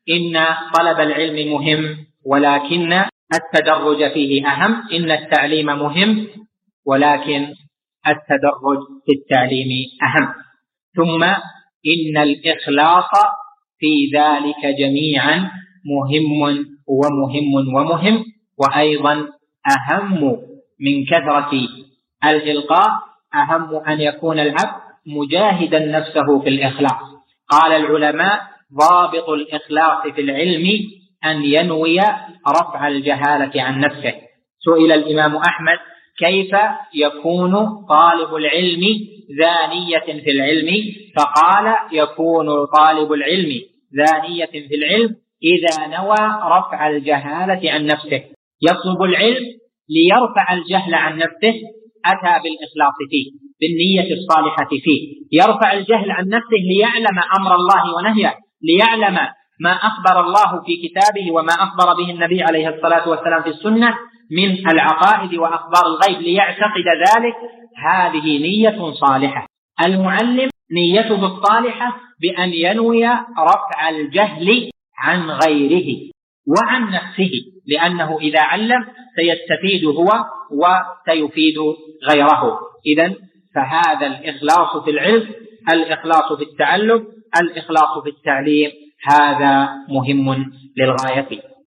إن طلب العلم مهم ولكن التدرج فيه أهم، إن التعليم مهم ولكن التدرج في التعليم أهم. ثم إن الإخلاص في ذلك جميعا مهم ومهم، وأيضا أهم من كثرة الإلقاء، أهم أن يكون العبد مجاهدا نفسه في الإخلاص. قال العلماء: ضابط الإخلاص في العلم أن ينوي رفع الجهالة عن نفسه. سئل الإمام أحمد: كيف يكون طالب العلم ذا نية في العلم؟ فقال: يكون طالب العلم ذا نية في العلم إذا نوى رفع الجهالة عن نفسه. يطلب العلم ليرفع الجهل عن نفسه، أتى بالإخلاص فيه، بالنية الصالحة فيه. يرفع الجهل عن نفسه ليعلم أمر الله ونهيه، ليعلم ما أخبر الله في كتابه وما أخبر به النبي عليه الصلاة والسلام في السنة من العقائد وأخبار الغيب، ليعتقد ذلك. هذه نية صالحة. المعلم نيته الصالحة بأن ينوي رفع الجهل عن غيره وعن نفسه، لأنه إذا علم سيستفيد هو وسيفيد غيره. إذن فهذا الإخلاص في العلم، الإخلاص في التعلم، الإخلاص في التعليم، هذا مهم للغاية.